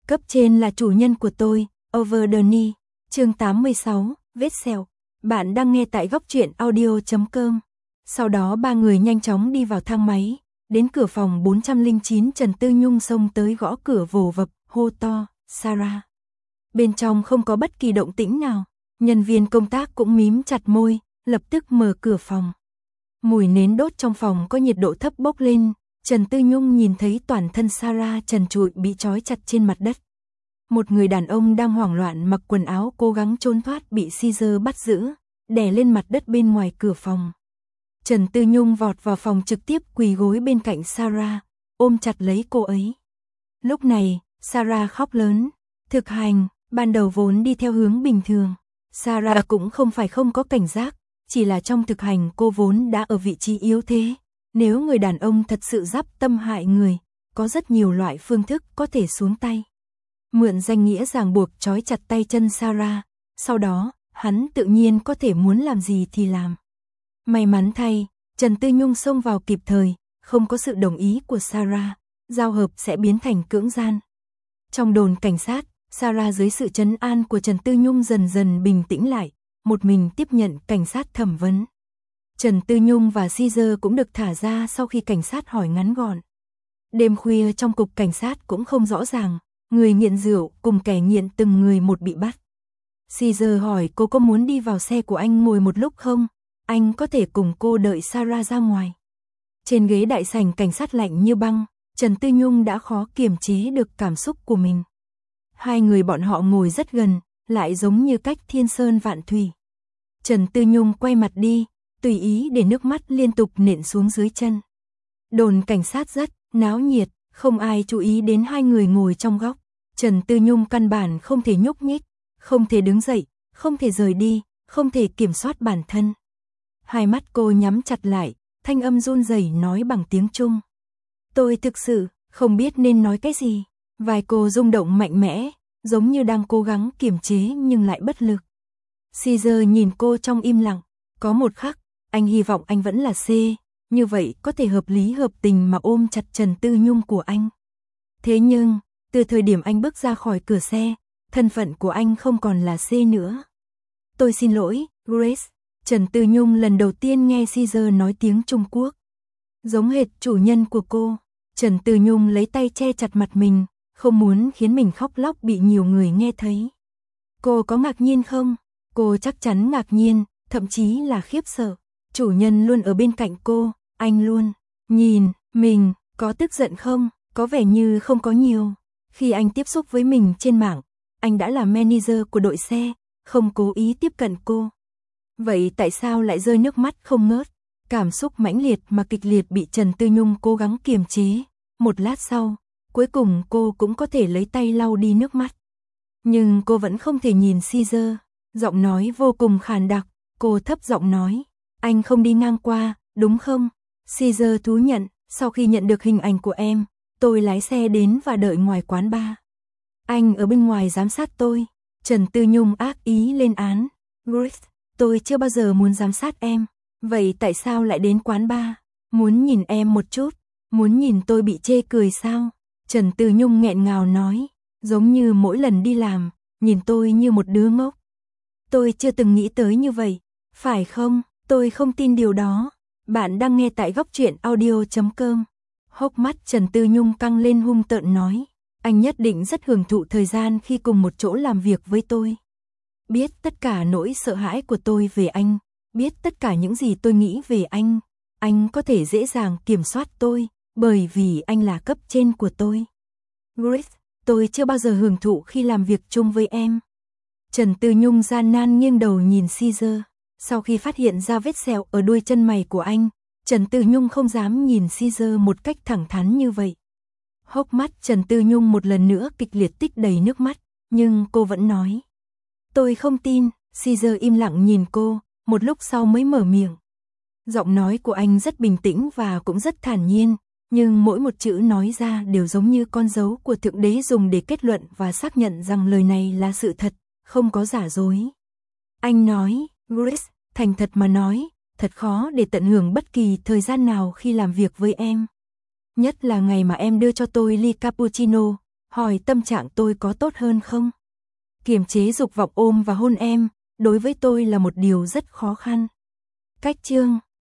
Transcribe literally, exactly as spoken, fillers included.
Cấp trên là chủ nhân của tôi, Over the Knee, chương tám mươi sáu, vết sẹo. Bạn đang nghe tại góc truyện audio chấm com. Sau đó ba người nhanh chóng đi vào thang máy, đến cửa phòng bốn trăm lẻ chín Trần Tư Nhung xông tới gõ cửa vồ vập, hô to, Sarah. Bên trong không có bất kỳ động tĩnh nào, nhân viên công tác cũng mím chặt môi, lập tức mở cửa phòng. Mùi nến đốt trong phòng có nhiệt độ thấp bốc lên, Trần Tư Nhung nhìn thấy toàn thân Sarah trần trụi bị trói chặt trên mặt đất. Một người đàn ông đang hoảng loạn mặc quần áo cố gắng trốn thoát bị Caesar bắt giữ, đè lên mặt đất bên ngoài cửa phòng. Trần Tư Nhung vọt vào phòng trực tiếp quỳ gối bên cạnh Sarah, ôm chặt lấy cô ấy. Lúc này, Sarah khóc lớn. Thực hành, ban đầu vốn đi theo hướng bình thường. Sarah cũng không phải không có cảnh giác, chỉ là trong thực hành cô vốn đã ở vị trí yếu thế. Nếu người đàn ông thật sự giáp tâm hại người, có rất nhiều loại phương thức có thể xuống tay. Mượn danh nghĩa ràng buộc trói chặt tay chân Sarah, sau đó, hắn tự nhiên có thể muốn làm gì thì làm. May mắn thay, Trần Tư Nhung xông vào kịp thời, không có sự đồng ý của Sarah, giao hợp sẽ biến thành cưỡng gian. Trong đồn cảnh sát, Sarah dưới sự trấn an của Trần Tư Nhung dần dần bình tĩnh lại, một mình tiếp nhận cảnh sát thẩm vấn. Trần Tư Nhung và Caesar cũng được thả ra sau khi cảnh sát hỏi ngắn gọn. Đêm khuya trong cục cảnh sát cũng không rõ ràng, người nghiện rượu cùng kẻ nghiện từng người một bị bắt. Caesar hỏi cô có muốn đi vào xe của anh ngồi một lúc không? Anh có thể cùng cô đợi Sarah ra ngoài. Trên ghế đại sảnh cảnh sát lạnh như băng, Trần Tư Nhung đã khó kiềm chế được cảm xúc của mình. Hai người bọn họ ngồi rất gần, lại giống như cách thiên sơn vạn thủy. Trần Tư Nhung quay mặt đi, tùy ý để nước mắt liên tục nện xuống dưới chân. Đồn cảnh sát rất náo nhiệt, không ai chú ý đến hai người ngồi trong góc. Trần Tư Nhung căn bản không thể nhúc nhích, không thể đứng dậy, không thể rời đi, không thể kiểm soát bản thân. Hai mắt cô nhắm chặt lại, thanh âm run rẩy nói bằng tiếng Trung. Tôi thực sự không biết nên nói cái gì. Vai cô rung động mạnh mẽ, giống như đang cố gắng kiềm chế nhưng lại bất lực. Caesar nhìn cô trong im lặng, có một khắc, anh hy vọng anh vẫn là C, như vậy có thể hợp lý hợp tình mà ôm chặt Trần Tư Nhung của anh. Thế nhưng, từ thời điểm anh bước ra khỏi cửa xe, thân phận của anh không còn là C nữa. Tôi xin lỗi, Grace. Trần Tư Nhung lần đầu tiên nghe Caesar nói tiếng Trung Quốc. Giống hệt chủ nhân của cô, Trần Tư Nhung lấy tay che chặt mặt mình, không muốn khiến mình khóc lóc bị nhiều người nghe thấy. Cô có ngạc nhiên không? Cô chắc chắn ngạc nhiên, thậm chí là khiếp sợ. Chủ nhân luôn ở bên cạnh cô, anh luôn nhìn mình, có tức giận không? Có vẻ như không có nhiều. Khi anh tiếp xúc với mình trên mạng, anh đã là manager của đội xe, không cố ý tiếp cận cô. Vậy tại sao lại rơi nước mắt không ngớt? Cảm xúc mãnh liệt mà kịch liệt bị Trần Tư Nhung cố gắng kiềm chế. Một lát sau, cuối cùng cô cũng có thể lấy tay lau đi nước mắt. Nhưng cô vẫn không thể nhìn Caesar. Giọng nói vô cùng khàn đặc, cô thấp giọng nói. Anh không đi ngang qua, đúng không? Caesar thú nhận, sau khi nhận được hình ảnh của em, tôi lái xe đến và đợi ngoài quán bar. Anh ở bên ngoài giám sát tôi. Trần Tư Nhung ác ý lên án. Grace, tôi chưa bao giờ muốn giám sát em. Vậy tại sao lại đến quán bar? Muốn nhìn em một chút? Muốn nhìn tôi bị chê cười sao? Trần Tư Nhung nghẹn ngào nói, giống như mỗi lần đi làm, nhìn tôi như một đứa ngốc. Tôi chưa từng nghĩ tới như vậy, phải không? Tôi không tin điều đó. Bạn đang nghe tại góc truyện audio chấm com. Hốc mắt Trần Tư Nhung căng lên hung tợn nói, anh nhất định rất hưởng thụ thời gian khi cùng một chỗ làm việc với tôi. Biết tất cả nỗi sợ hãi của tôi về anh, biết tất cả những gì tôi nghĩ về anh, anh có thể dễ dàng kiểm soát tôi, bởi vì anh là cấp trên của tôi. Grace, tôi chưa bao giờ hưởng thụ khi làm việc chung với em. Trần Tư Nhung gian nan nghiêng đầu nhìn Caesar. Sau khi phát hiện ra vết sẹo ở đuôi chân mày của anh, Trần Tư Nhung không dám nhìn Caesar một cách thẳng thắn như vậy. Hốc mắt Trần Tư Nhung một lần nữa kịch liệt tích đầy nước mắt, nhưng cô vẫn nói. Tôi không tin. Caesar im lặng nhìn cô, một lúc sau mới mở miệng. Giọng nói của anh rất bình tĩnh và cũng rất thản nhiên, nhưng mỗi một chữ nói ra đều giống như con dấu của Thượng Đế dùng để kết luận và xác nhận rằng lời này là sự thật, không có giả dối. Anh nói, Grace, thành thật mà nói, thật khó để tận hưởng bất kỳ thời gian nào khi làm việc với em. Nhất là ngày mà em đưa cho tôi ly cappuccino, hỏi tâm trạng tôi có tốt hơn không. Kiềm chế dục vọng ôm và hôn em, đối với tôi là một điều rất khó khăn. Cách chương